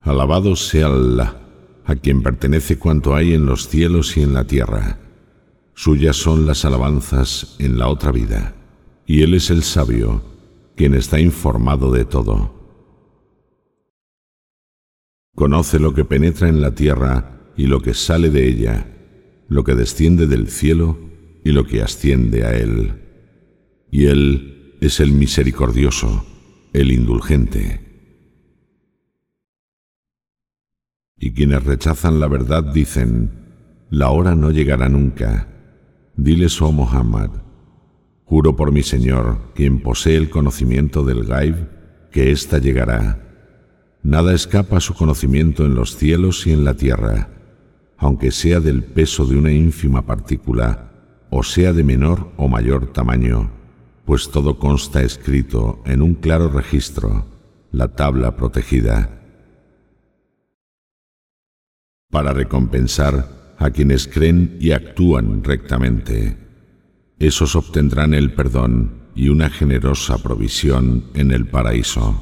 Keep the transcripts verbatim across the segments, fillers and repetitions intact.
Alabado sea Allah, a quien pertenece cuanto hay en los cielos y en la tierra. Suyas son las alabanzas en la otra vida, y Él es el sabio, quien está informado de todo. Conoce lo que penetra en la tierra y lo que sale de ella, lo que desciende del cielo y lo que asciende a Él. Y Él es el misericordioso, el indulgente. Y quienes rechazan la verdad dicen: la hora no llegará nunca. Diles, oh Muhammad: juro por mi Señor, quien posee el conocimiento del Ghaib, que ésta llegará. Nada escapa a su conocimiento en los cielos y en la tierra, aunque sea del peso de una ínfima partícula, o sea de menor o mayor tamaño, pues todo consta escrito en un claro registro, la tabla protegida, para recompensar a quienes creen y actúan rectamente. Esos obtendrán el perdón y una generosa provisión en el paraíso.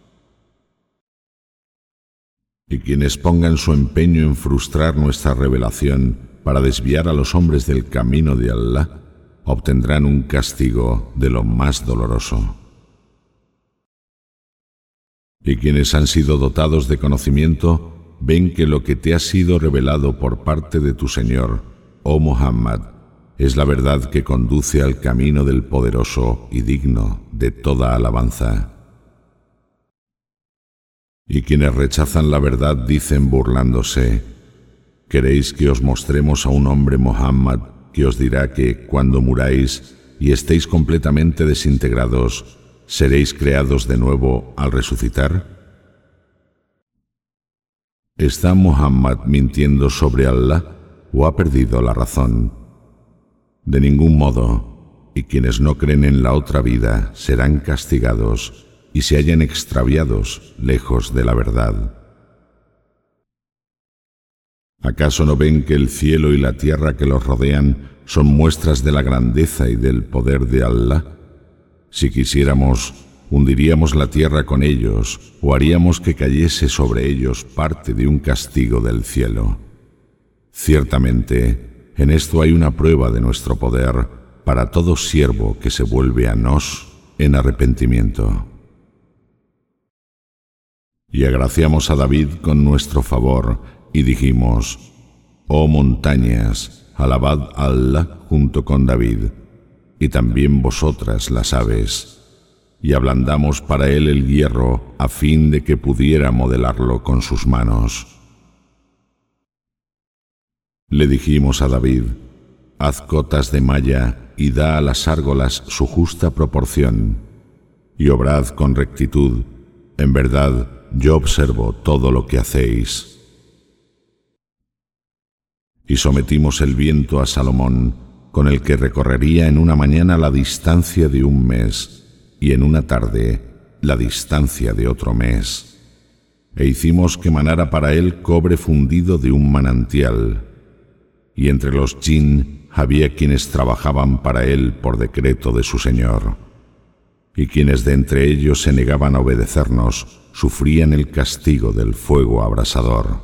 Y quienes pongan su empeño en frustrar nuestra revelación para desviar a los hombres del camino de Allah, obtendrán un castigo de lo más doloroso. Y quienes han sido dotados de conocimiento ven que lo que te ha sido revelado por parte de tu Señor, oh Muhammad, es la verdad que conduce al camino del poderoso y digno de toda alabanza. Y quienes rechazan la verdad dicen burlándose: ¿queréis que os mostremos a un hombre, Muhammad, que os dirá que cuando muráis y estéis completamente desintegrados, seréis creados de nuevo al resucitar? ¿Está Muhammad mintiendo sobre Allah o ha perdido la razón? De ningún modo, y quienes no creen en la otra vida serán castigados y se hallan extraviados lejos de la verdad. ¿Acaso no ven que el cielo y la tierra que los rodean son muestras de la grandeza y del poder de Allah? Si quisiéramos, hundiríamos la tierra con ellos o haríamos que cayese sobre ellos parte de un castigo del cielo. Ciertamente, en esto hay una prueba de nuestro poder para todo siervo que se vuelve a nos en arrepentimiento. Y agraciamos a David con nuestro favor y dijimos: oh montañas, alabad a Allah junto con David, y también vosotras las aves. Y ablandamos para él el hierro a fin de que pudiera modelarlo con sus manos. Le dijimos a David: haz cotas de malla y da a las árgolas su justa proporción, y obrad con rectitud. En verdad, yo observo todo lo que hacéis. Y sometimos el viento a Salomón, con el que recorrería en una mañana la distancia de un mes, y en una tarde la distancia de otro mes. E hicimos que manara para él cobre fundido de un manantial. Y entre los jinn había quienes trabajaban para él por decreto de su Señor. Y quienes de entre ellos se negaban a obedecernos sufrían el castigo del fuego abrasador.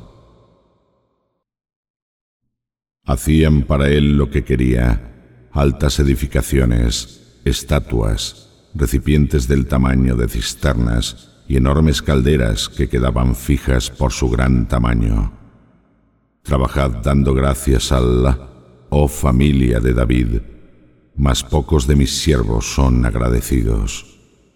Hacían para él lo que quería: altas edificaciones, estatuas, recipientes del tamaño de cisternas y enormes calderas que quedaban fijas por su gran tamaño. Trabajad dando gracias a Allah, oh familia de David, mas pocos de mis siervos son agradecidos.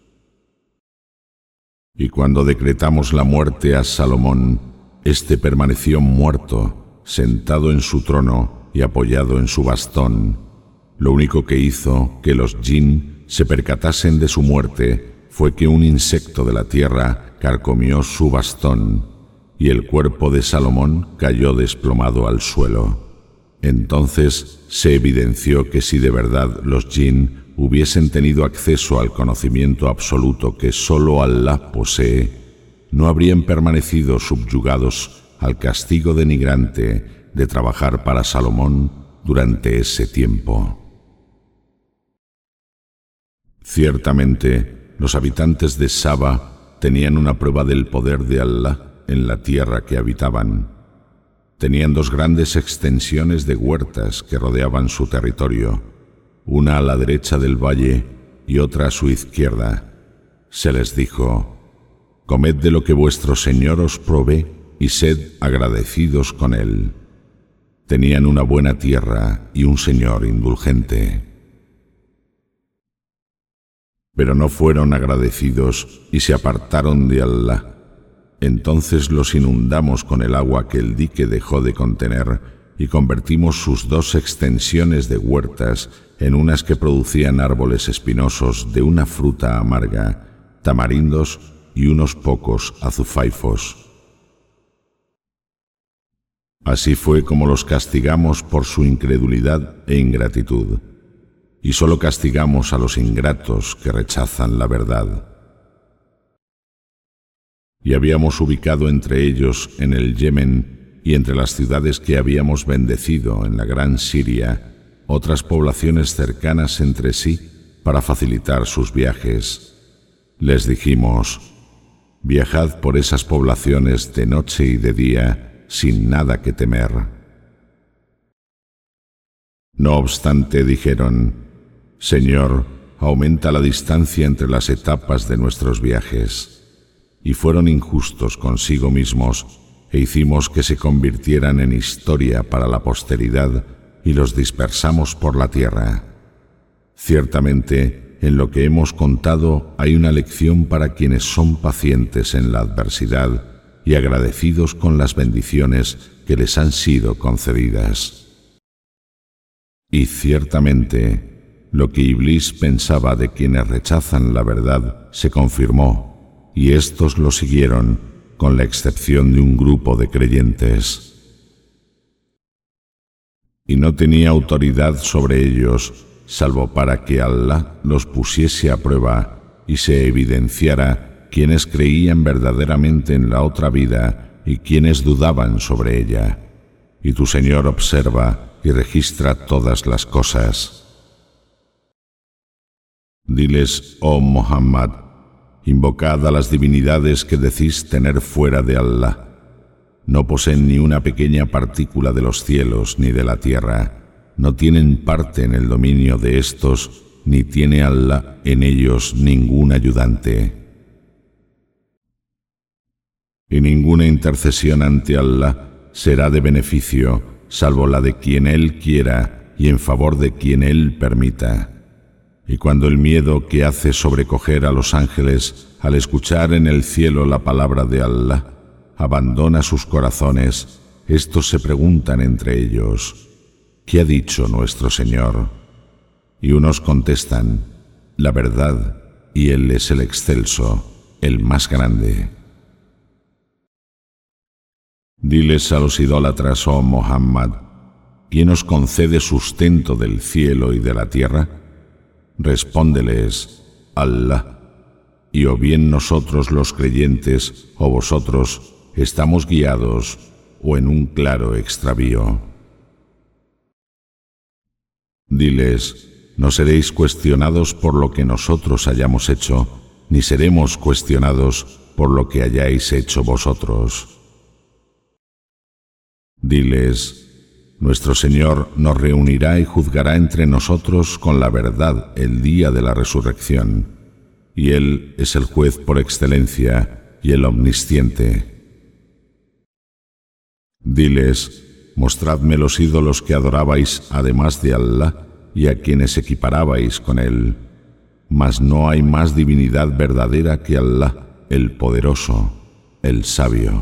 Y cuando decretamos la muerte a Salomón, éste permaneció muerto, sentado en su trono y apoyado en su bastón. Lo único que hizo que los jinn se percatasen de su muerte fue que un insecto de la tierra carcomió su bastón, y el cuerpo de Salomón cayó desplomado al suelo. Entonces se evidenció que si de verdad los jinn hubiesen tenido acceso al conocimiento absoluto que sólo Allah posee, no habrían permanecido subyugados al castigo denigrante de trabajar para Salomón durante ese tiempo. Ciertamente, los habitantes de Saba tenían una prueba del poder de Allah en la tierra que habitaban. Tenían dos grandes extensiones de huertas que rodeaban su territorio, una a la derecha del valle y otra a su izquierda. Se les dijo: comed de lo que vuestro Señor os provee y sed agradecidos con él. Tenían una buena tierra y un Señor indulgente. Pero no fueron agradecidos y se apartaron de Allah. Entonces los inundamos con el agua que el dique dejó de contener y convertimos sus dos extensiones de huertas en unas que producían árboles espinosos de una fruta amarga, tamarindos y unos pocos azufaifos. Así fue como los castigamos por su incredulidad e ingratitud, y solo castigamos a los ingratos que rechazan la verdad. Y habíamos ubicado entre ellos en el Yemen y entre las ciudades que habíamos bendecido en la gran Siria otras poblaciones cercanas entre sí para facilitar sus viajes. Les dijimos: viajad por esas poblaciones de noche y de día sin nada que temer. No obstante, dijeron: Señor, aumenta la distancia entre las etapas de nuestros viajes. Y fueron injustos consigo mismos, e hicimos que se convirtieran en historia para la posteridad, y los dispersamos por la tierra. Ciertamente, en lo que hemos contado hay una lección para quienes son pacientes en la adversidad y agradecidos con las bendiciones que les han sido concedidas. Y ciertamente, lo que Iblis pensaba de quienes rechazan la verdad se confirmó, y éstos lo siguieron, con la excepción de un grupo de creyentes. Y no tenía autoridad sobre ellos, salvo para que Allah los pusiese a prueba y se evidenciara quienes creían verdaderamente en la otra vida y quienes dudaban sobre ella. Y tu Señor observa y registra todas las cosas. Diles, oh Muhammad, invocad a las divinidades que decís tener fuera de Allah. No poseen ni una pequeña partícula de los cielos ni de la tierra. No tienen parte en el dominio de estos, ni tiene Allah en ellos ningún ayudante. Y ninguna intercesión ante Allah será de beneficio, salvo la de quien Él quiera y en favor de quien Él permita. Y cuando el miedo que hace sobrecoger a los ángeles al escuchar en el cielo la palabra de Allah abandona sus corazones, estos se preguntan entre ellos: ¿qué ha dicho nuestro Señor? Y unos contestan: la verdad, y Él es el excelso, el más grande. Diles a los idólatras, oh Muhammad, ¿quién os concede sustento del cielo y de la tierra? Respóndeles: Allah. Y o bien nosotros los creyentes, o vosotros, estamos guiados, o en un claro extravío. Diles: no seréis cuestionados por lo que nosotros hayamos hecho, ni seremos cuestionados por lo que hayáis hecho vosotros. Diles: nuestro Señor nos reunirá y juzgará entre nosotros con la verdad el día de la resurrección, y Él es el juez por excelencia y el omnisciente. Diles: mostradme los ídolos que adorabais además de Allah y a quienes equiparabais con Él, mas no hay más divinidad verdadera que Allah, el poderoso, el sabio.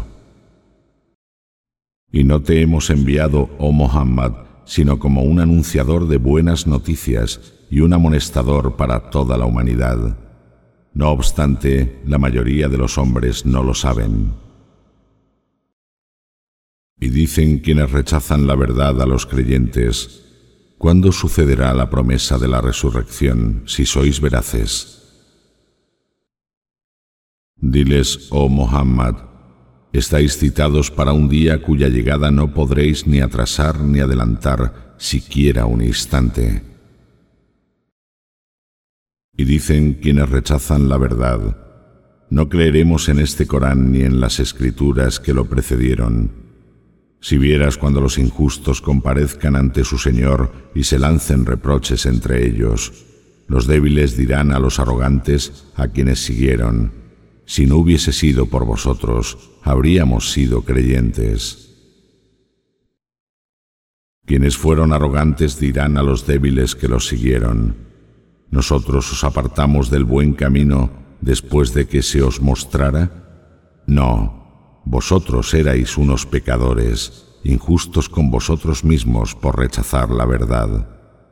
Y no te hemos enviado, oh Muhammad, sino como un anunciador de buenas noticias y un amonestador para toda la humanidad. No obstante, la mayoría de los hombres no lo saben. Y dicen quienes rechazan la verdad a los creyentes: ¿cuándo sucederá la promesa de la resurrección, si sois veraces? Diles, oh Muhammad, estáis citados para un día cuya llegada no podréis ni atrasar ni adelantar siquiera un instante. Y dicen quienes rechazan la verdad: No creeremos en este Corán ni en las escrituras que lo precedieron. Si vieras cuando los injustos comparezcan ante su Señor y se lancen reproches entre ellos, los débiles dirán a los arrogantes, a quienes siguieron: si no hubiese sido por vosotros, habríamos sido creyentes. Quienes fueron arrogantes dirán a los débiles que los siguieron: ¿nosotros os apartamos del buen camino después de que se os mostrara? No, vosotros erais unos pecadores, injustos con vosotros mismos por rechazar la verdad.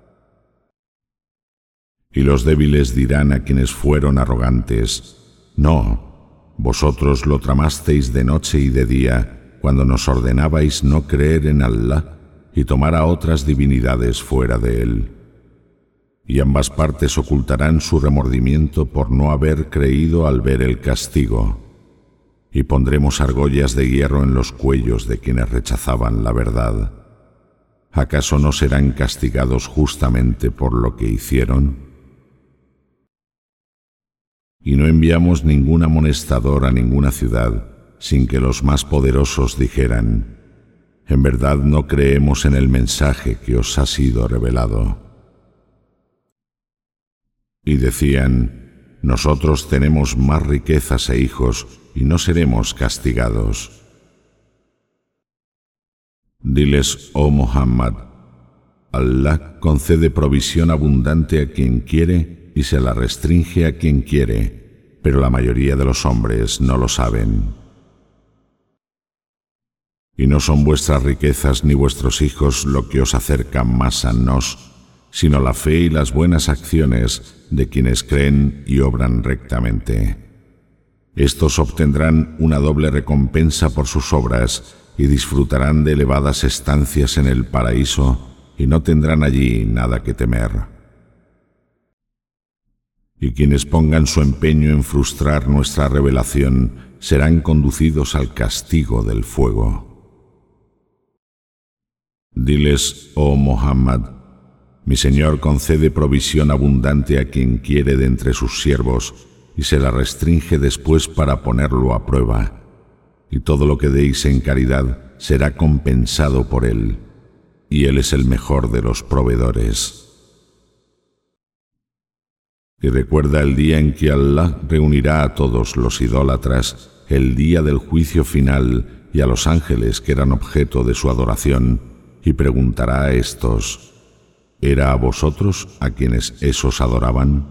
Y los débiles dirán a quienes fueron arrogantes: no, vosotros lo tramasteis de noche y de día, cuando nos ordenabais no creer en Allah y tomar a otras divinidades fuera de él. Y ambas partes ocultarán su remordimiento por no haber creído al ver el castigo. Y pondremos argollas de hierro en los cuellos de quienes rechazaban la verdad. ¿Acaso no serán castigados justamente por lo que hicieron? Y no enviamos ningún amonestador a ninguna ciudad sin que los más poderosos dijeran: en verdad no creemos en el mensaje que os ha sido revelado. Y decían: nosotros tenemos más riquezas e hijos y no seremos castigados. Diles, oh Muhammad, Allah concede provisión abundante a quien quiere y se la restringe a quien quiere, pero la mayoría de los hombres no lo saben. Y no son vuestras riquezas ni vuestros hijos lo que os acercan más a nos, sino la fe y las buenas acciones de quienes creen y obran rectamente. Estos obtendrán una doble recompensa por sus obras y disfrutarán de elevadas estancias en el paraíso y no tendrán allí nada que temer. Y quienes pongan su empeño en frustrar nuestra revelación serán conducidos al castigo del fuego. Diles, oh Muhammad, mi Señor concede provisión abundante a quien quiere de entre sus siervos y se la restringe después para ponerlo a prueba, y todo lo que deis en caridad será compensado por Él, y Él es el mejor de los proveedores. Y recuerda el día en que Allah reunirá a todos los idólatras, el día del juicio final, y a los ángeles que eran objeto de su adoración, y preguntará a estos: ¿era a vosotros a quienes esos adoraban?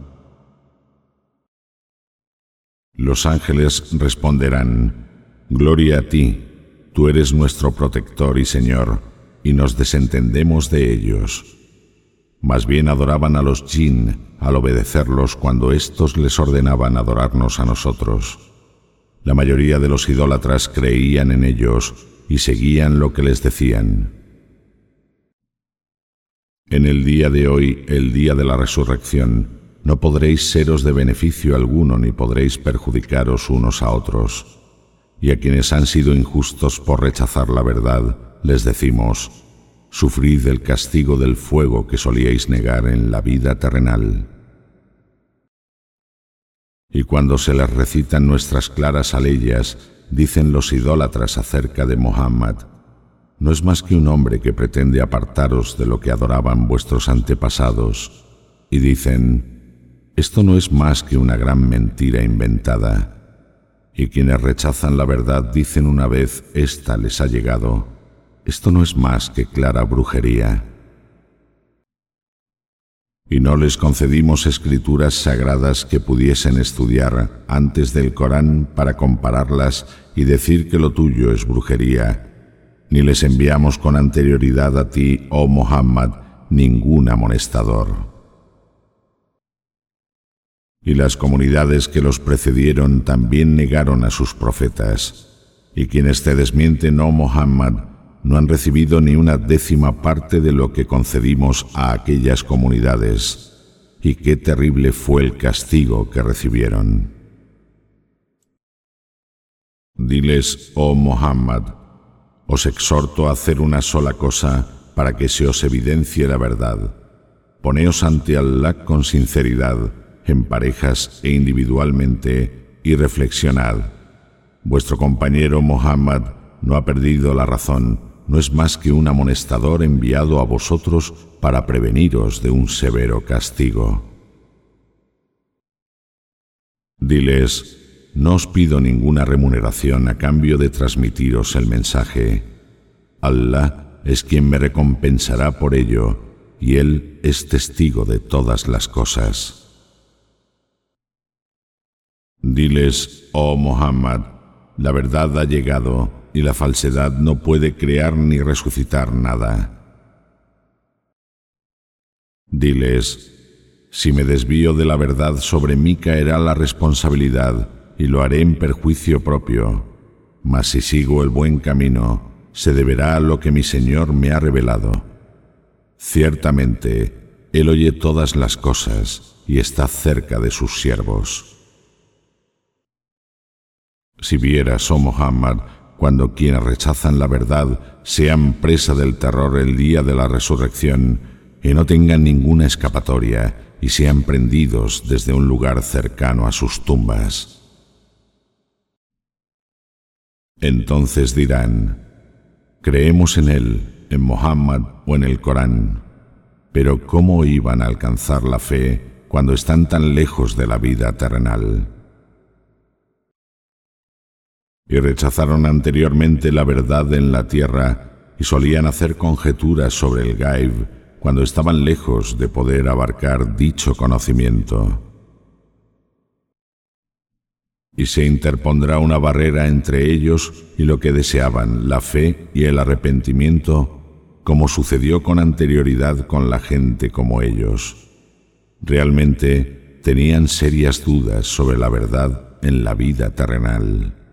Los ángeles responderán: Gloria a ti, tú eres nuestro protector y Señor, y nos desentendemos de ellos. Más bien adoraban a los jinn al obedecerlos cuando éstos les ordenaban adorarnos a nosotros. La mayoría de los idólatras creían en ellos y seguían lo que les decían. En el día de hoy, el día de la resurrección, no podréis seros de beneficio alguno ni podréis perjudicaros unos a otros. Y a quienes han sido injustos por rechazar la verdad, les decimos: sufrid el castigo del fuego que solíais negar en la vida terrenal. Y cuando se les recitan nuestras claras aleyas, dicen los idólatras acerca de Muhammad: no es más que un hombre que pretende apartaros de lo que adoraban vuestros antepasados. Y dicen: esto no es más que una gran mentira inventada. Y quienes rechazan la verdad dicen una vez ésta les ha llegado: esto no es más que clara brujería. Y no les concedimos escrituras sagradas que pudiesen estudiar antes del Corán para compararlas y decir que lo tuyo es brujería, ni les enviamos con anterioridad a ti, oh Muhammad, ningún amonestador. Y las comunidades que los precedieron también negaron a sus profetas, y quienes te desmienten, oh Muhammad, no han recibido ni una décima parte de lo que concedimos a aquellas comunidades, y qué terrible fue el castigo que recibieron. Diles, oh Muhammad, os exhorto a hacer una sola cosa para que se os evidencie la verdad. Poneos ante Allah con sinceridad, en parejas e individualmente, y reflexionad. Vuestro compañero Muhammad no ha perdido la razón, no es más que un amonestador enviado a vosotros para preveniros de un severo castigo. Diles, no os pido ninguna remuneración a cambio de transmitiros el mensaje. Allah es quien me recompensará por ello, y Él es testigo de todas las cosas. Diles, oh Muhammad, la verdad ha llegado y la falsedad no puede crear ni resucitar nada. Diles, si me desvío de la verdad, sobre mí caerá la responsabilidad y lo haré en perjuicio propio. Mas si sigo el buen camino, se deberá a lo que mi Señor me ha revelado. Ciertamente, Él oye todas las cosas y está cerca de sus siervos. Si vieras, oh Muhammad, cuando quienes rechazan la verdad sean presa del terror el día de la resurrección y no tengan ninguna escapatoria y sean prendidos desde un lugar cercano a sus tumbas. Entonces dirán, creemos en él, en Muhammad o en el Corán, pero ¿cómo iban a alcanzar la fe cuando están tan lejos de la vida terrenal? Y rechazaron anteriormente la verdad en la tierra y solían hacer conjeturas sobre el Gaib cuando estaban lejos de poder abarcar dicho conocimiento. Y se interpondrá una barrera entre ellos y lo que deseaban, la fe y el arrepentimiento, como sucedió con anterioridad con la gente como ellos. Realmente tenían serias dudas sobre la verdad en la vida terrenal.